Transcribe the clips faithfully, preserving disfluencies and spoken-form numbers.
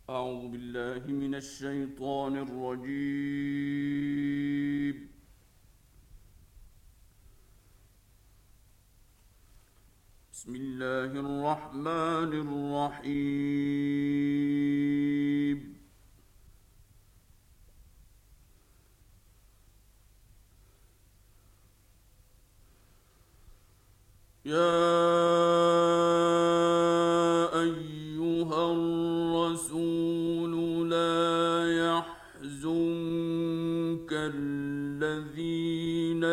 أعوذ بالله من الشيطان الرجيم. بسم الله الرحمن الرحيم. يا أيها الرسول لا يحزنك الذين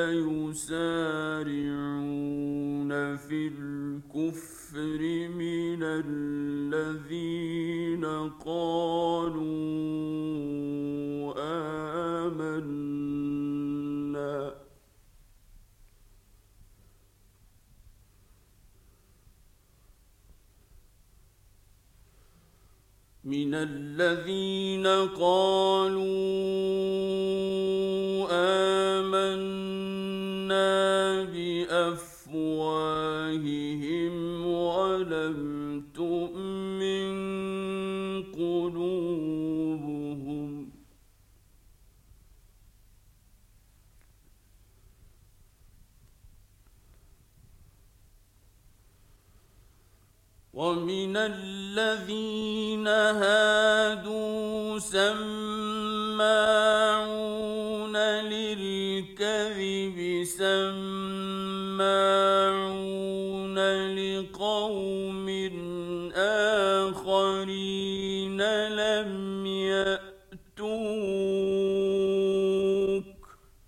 يسارعون في الكفر من الذين قالوا آمنا من الذين قالوا آمنا بأفواههم ولم تؤمن قلوبهم ومن الذين هادوا سماعون للكذب سماعون لقوم آخرين لم يأتوك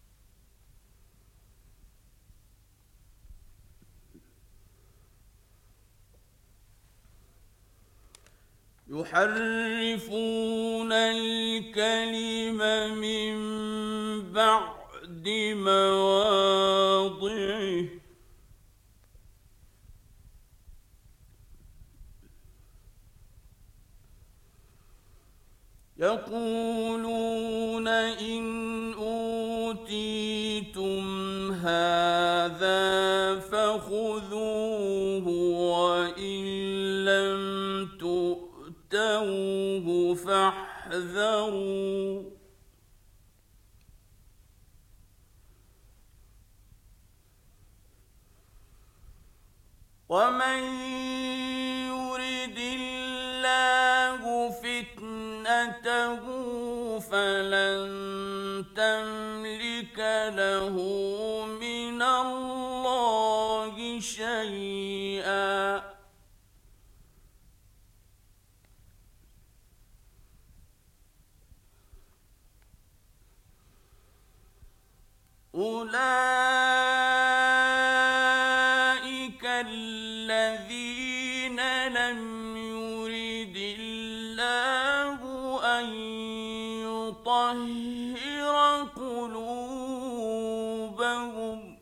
يحرفون الكلم من بعد مواضعه يقولون إن أوتيتم هذا فخذوه وإن لم تؤتوه فاحذروا ومن يرد الله فتنته فلن تملك له من الله شيئا أولئك الذين لم يرد الله أن يطهر قلوبهم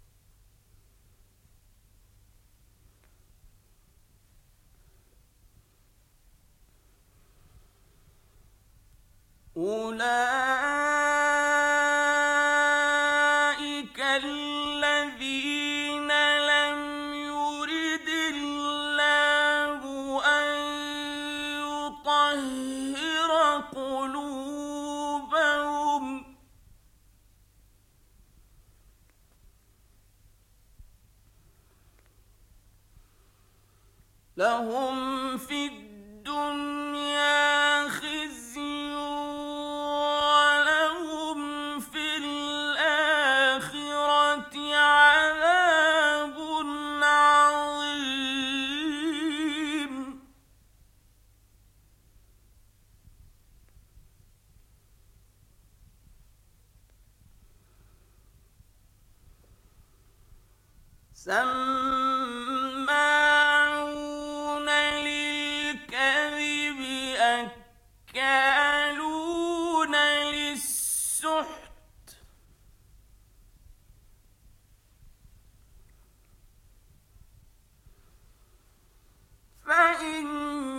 أولئك الذين لم يرد الله أن يطهر قلوبهم لهم في الدنيا خزي ولهم في الآخرة عذاب عظيم سماعون للكذب أكالون للسحت فإن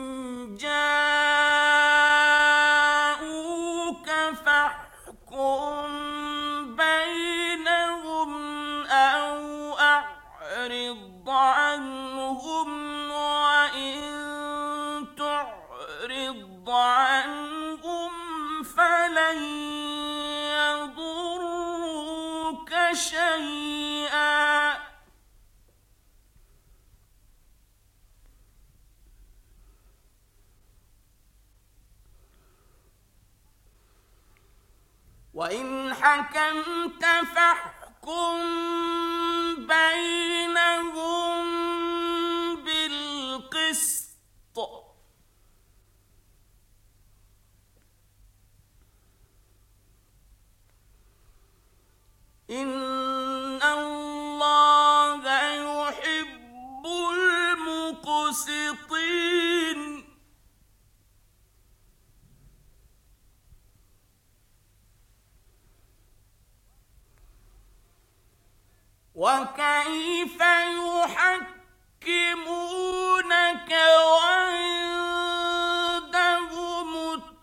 جاءوك فاحكم بينهم أو أعرض وإن حكمت فاحكم بينهم بالقسط إن الله يحب المقسطين وكيف يحكمونك وعندهم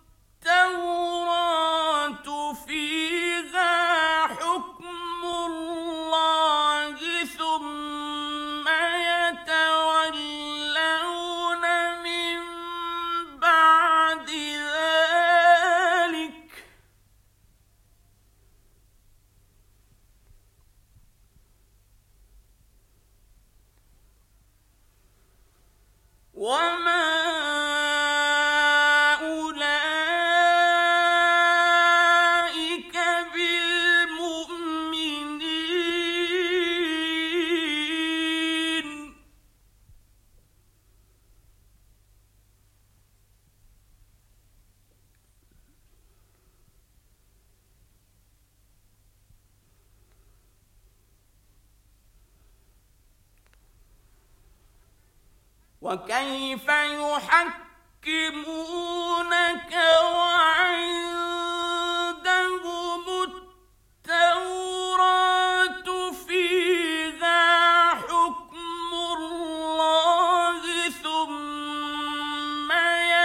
التوراة فيها حكم الله ثم يتولون من بعد ذلك وما أولئك بالمؤمنين وكيف يحكمونك وعندهم التوراة فيها حكم الله ثم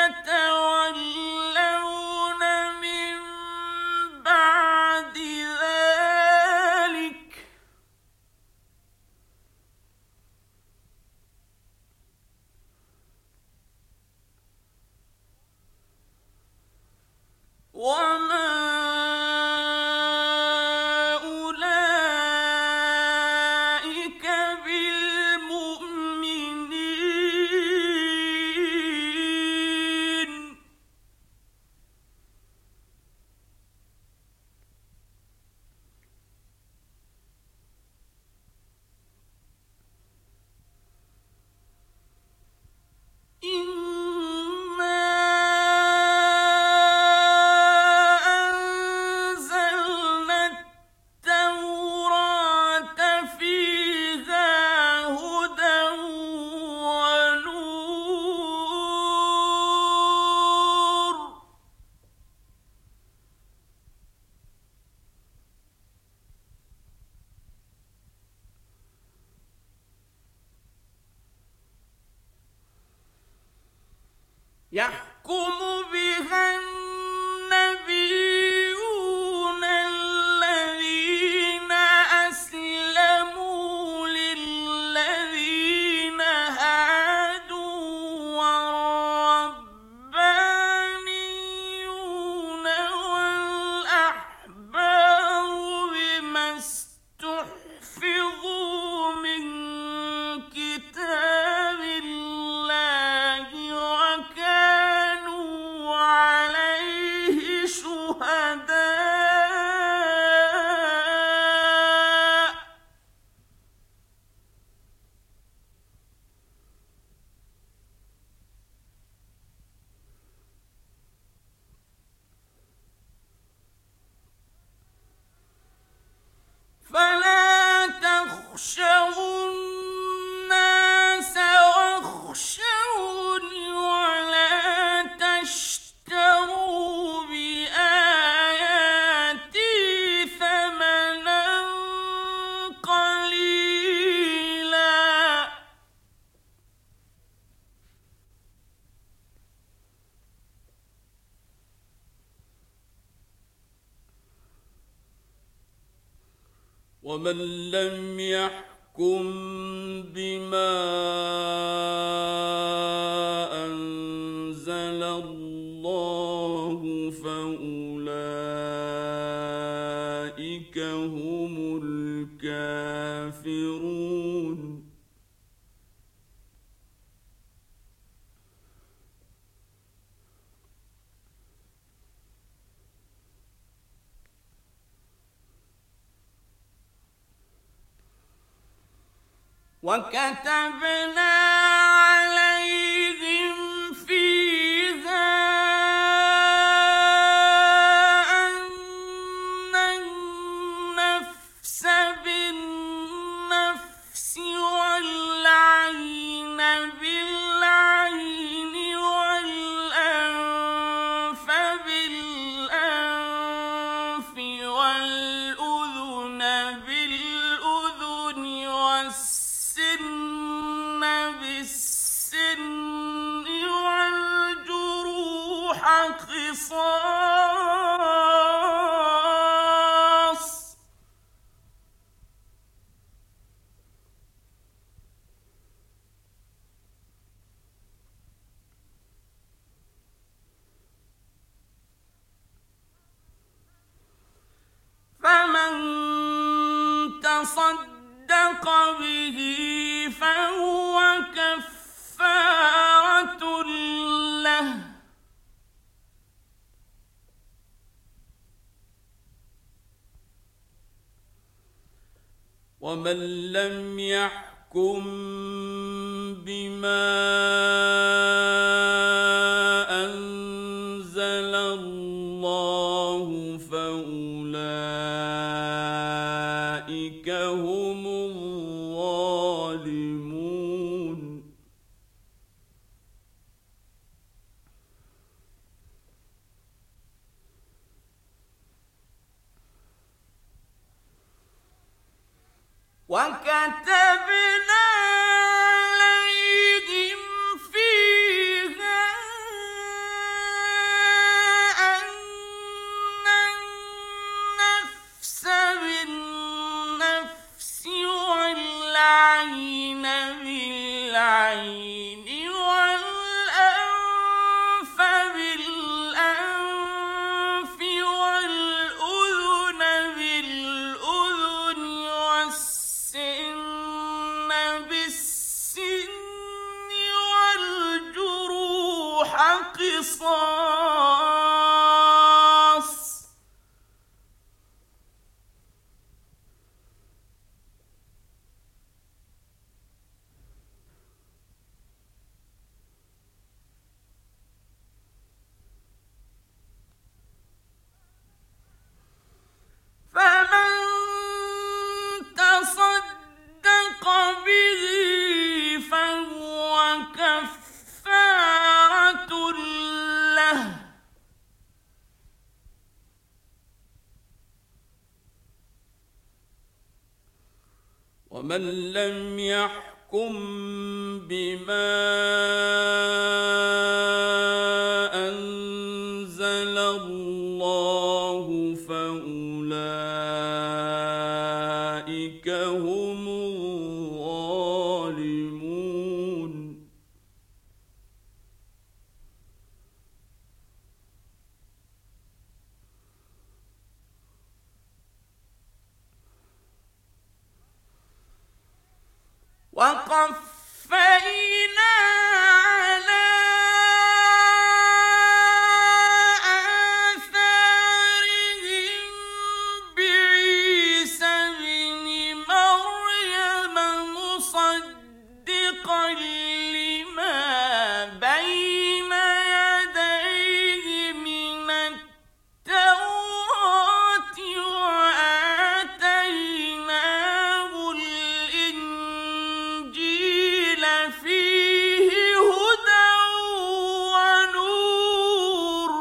يتولون من بعد ذلك وما أولئك بالمؤمنين إنا أنزلنا التوراة فيها هدى ونور يحكم بها النبيون الذين أسلموا للذين هادوا والربانيون والأحبار بما استحفظوا من كتاب الله وكانوا عليه شهداء فلا تخشوا الناس واخشوني ولا تشتروا بآياتي ثمنا قليلا ومن لم يحكم بما أنزل الله فأولئك هم الكافرون وكتبنا عليهم فيها أن النفس بالنفس والعين بالعين والأنف بالأنف والأذن بالأذن والسن بالسن والجروح قصاص فمن تصدق به فهو كفارة له ومن لم يحكم بما أنزل الله فأولئك هم الظالمون وكتبنا عليهم فيها أن النفس بالنفس والعين بالعين والأنف بالأنف والأذن بالأذن والسن بالسن والجروح قصاص فمن تصدق به فهو كفارة له ومن لم يحكم بما أنزل الله فأولئك هم الظالمون وقفينا على آثارهم بعيسى ابن مريم مصدقا لما بين يديه من التوراة وآتيناه الإنجيل فيه هدى ونور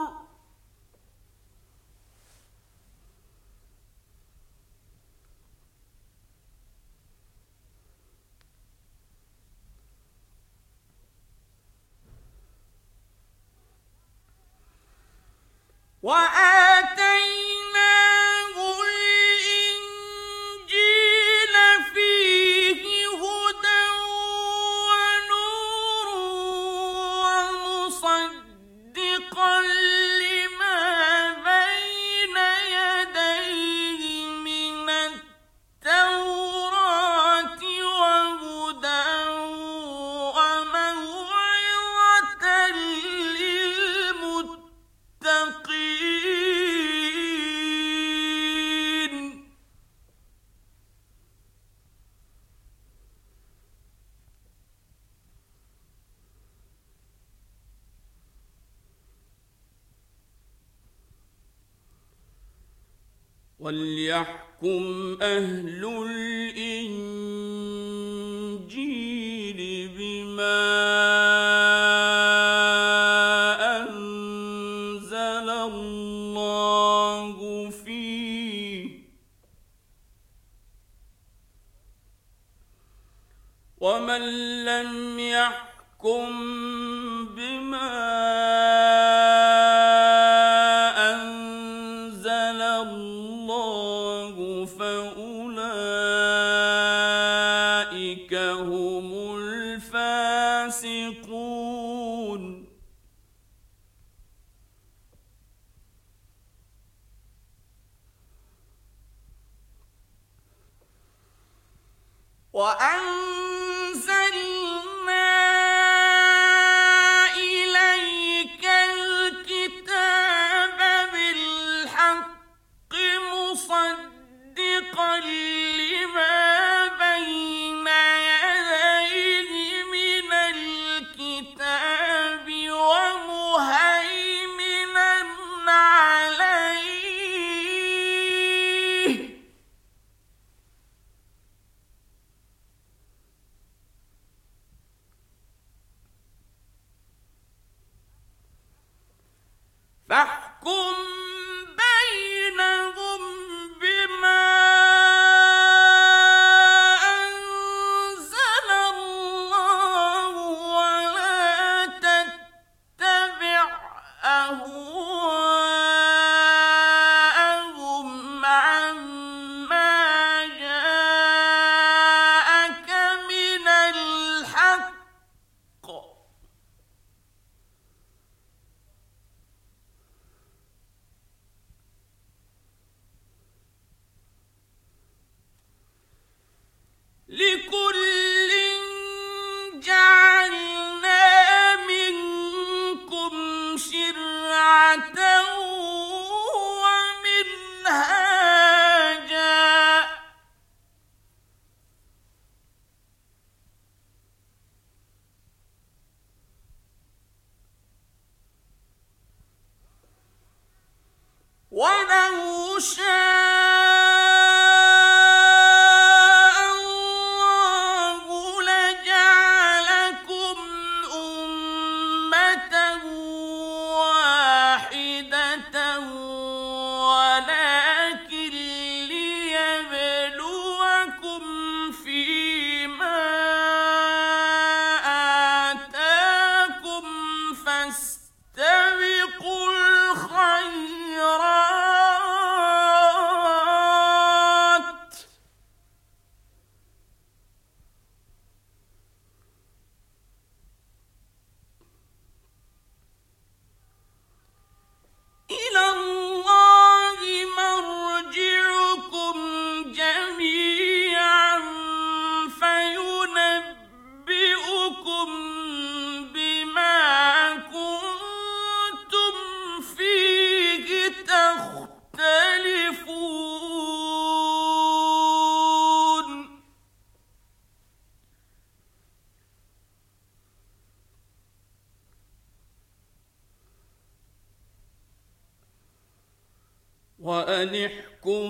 وآتيناه الإنجيل فيه هدى ونور ومصدقا لما بين يديه من التوراة وهدى وموعظة للمتقين وَلْيَحْكُمْ أَهْلُ الْإِنجِيلِ بِمَا أَنزَلَ اللَّهُ فِيهِ ۚ وَمَن لَّمْ يَحْكُم بِمَا أَنزَلَ اللَّهُ فَأُولَٰئِكَ هُمُ الْفَاسِقُونَ. وَأَنزَلْنَا إِلَيْكَ الْكِتَابَ بِالْحَقِّ مُصَدِّقًا لِّمَا بَيْنَ يَدَيْهِ مِنَ الْكِتَابِ وَمُهَيْمِنًا عَلَيْهِ ۖ فاحكم بينهم بما أنزل الله، ولا تتبع أهواءهم عما جاءك من الحق، لكل جعلنا منكم شرعة ومنهاجا، ولو شاء الله لجعلكم أمة واحدة، ولكن ليبلوكم فيما آتاكم، فاستبقوا الخيرات إلى الله مرجعكم جميعا فينبئكم بما كنتم فيه تختلفون. وأن احكم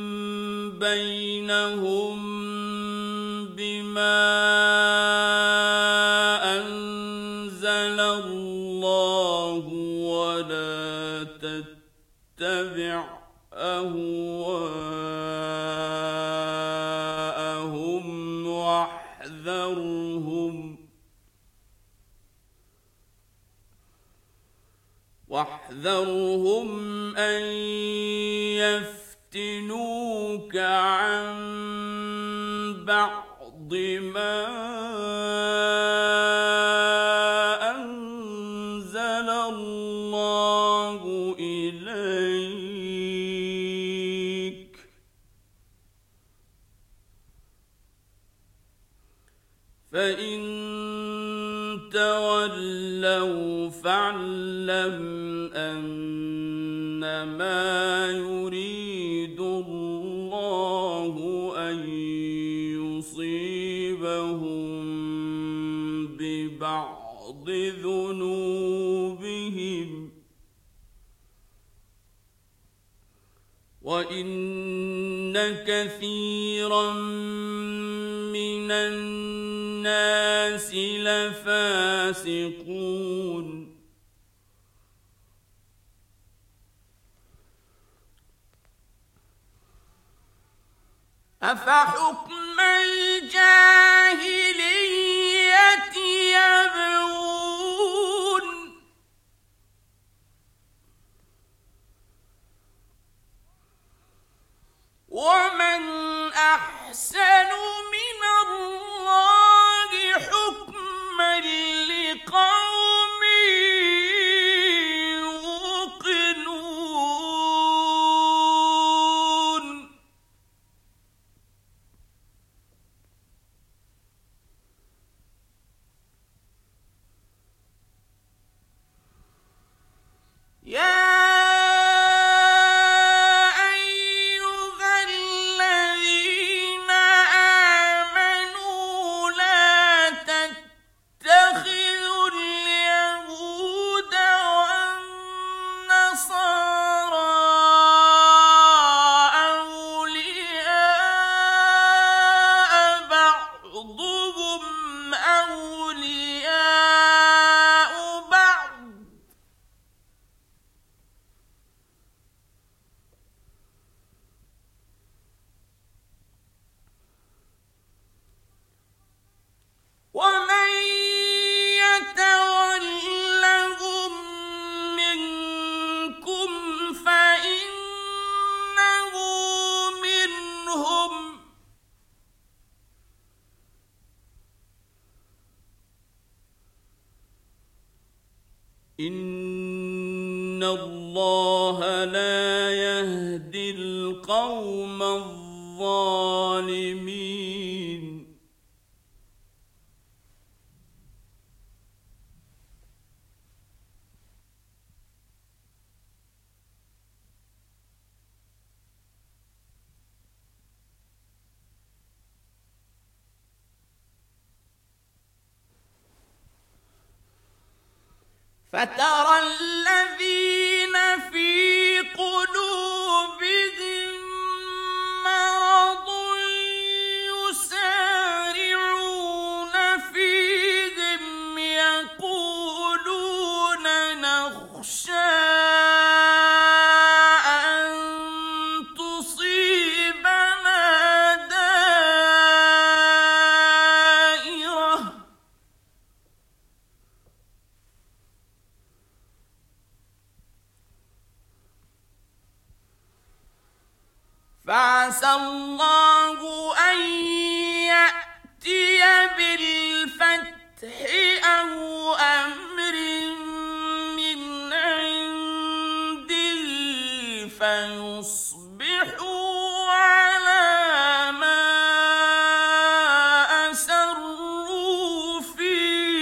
بينهم بما أنزل الله، ولا تتبع أهواءهم واحذرهم واحذرهم أن يفتنوك عن بعض ما أنزل الله إليك، فإن تولوا فاعلم أنما يريد الله أن يصيبهم ببعض ذنوبهم، وَإِنَّ كَثِيرًا مِّنَ النَّاسِ لَفَاسِقُونَ أَفَحُكْمَ الْجَاهِلِيَّةِ يَبْغُونَ وَمَنْ أَحْسَنُ مِنَ اللَّهِ حُكْمًا لِقَوْمٍ يُوقِنُونَ يَا وَمَن يَتَوَلَّهُم مِّنكُمْ فَإِنَّهُ مِنْهُمْ ۗ إِنَّ اللَّهَ لَا يَهْدِي الْقَوْمَ الظَّالِمِينَ فَتَرَى الَّذِينَ فِي قُلُوبِهِم مَّرَضٌ يُسَارِعُونَ فِيهِمْ يَقُولُونَ نَخْشَىٰ أَن تُصِيبَنَا دَائِرَةٌ ۚ فَعَسَى اللَّهُ أَن يَأْتِيَ بِالْفَتْحِ أَوْ أَمْرٍ مِّنْ عِندِهِ فَيُصْبِحُوا عَلَىٰ مَا أَسَرُّوا فِي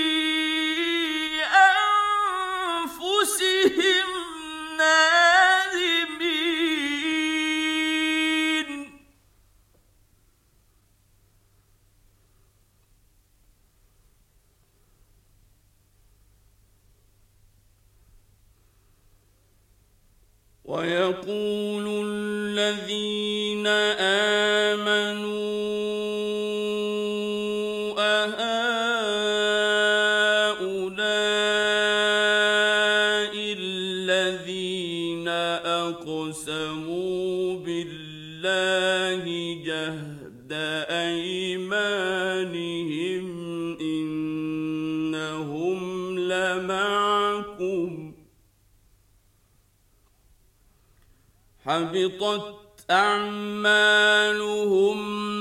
أَنفُسِهِمْ نَادِمِينَ وَيَقُولُ الَّذِينَ آمَنُوا أَهَٰؤُلَاءِ الَّذِينَ أَقْسَمُوا بِاللَّهِ جَهْدَ أَيْمَانِهِمْ إِنَّهُمْ لَمَعَكُمْ ۚ حَبِطَتْ أَعْمَالُهُمْ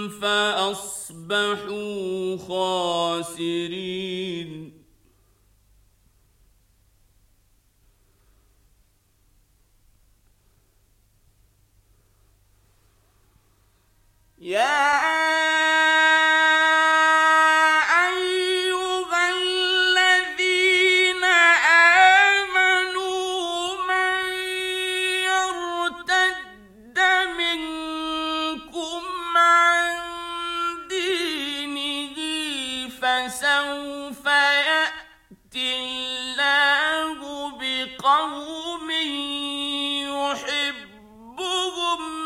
فَأَصْبَحُوا خَاسِرِينَ يَا أَيُّهَا الَّذِينَ آمَنُوا مَن يَرْتَدَّ مِنكُمْ عَن دِينِهِ فَسَوْفَ يَأْتِي اللَّهُ بِقَوْمٍ يُحِبُّهُمْ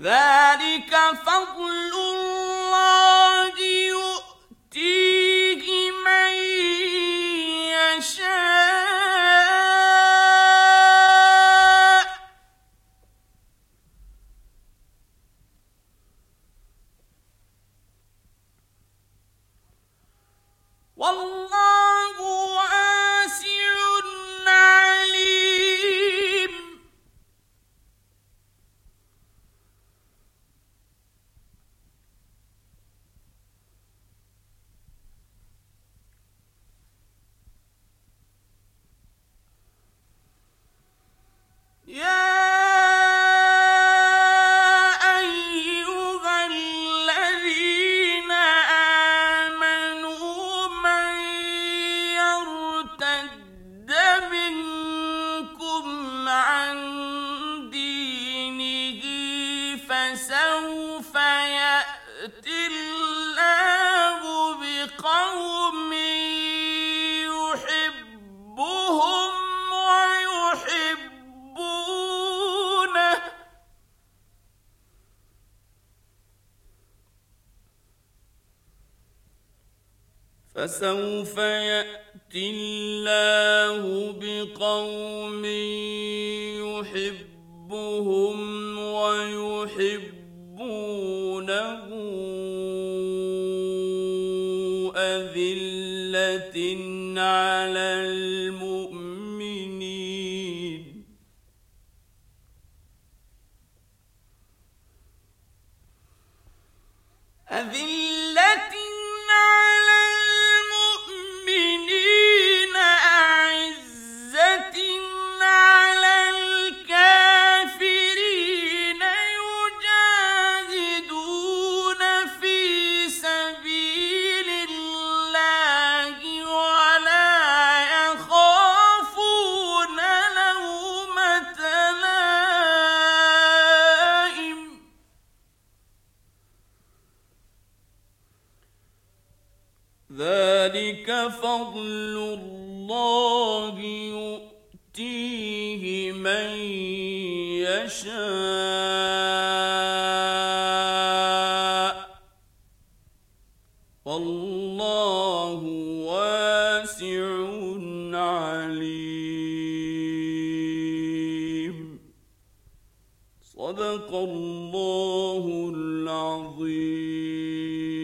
ذلك فضل الله يؤتيه من يشاء والله واسع عليم. يا أيها الذين آمنوا من يرتد منكم عن دينه فسوف يأتي الله بقوم يحبهم ويحبونه فسوف يأتي الله بقوم يحبهم ويحبونه أذلة على المؤمنين أذلة على المؤمنين أعزة على الكافرين يجاهدون في سبيل الله ولا يخافون لومة لائم ذلك فضل الله يؤتيه من يشاء والله واسع عليم. صدق الله العظيم.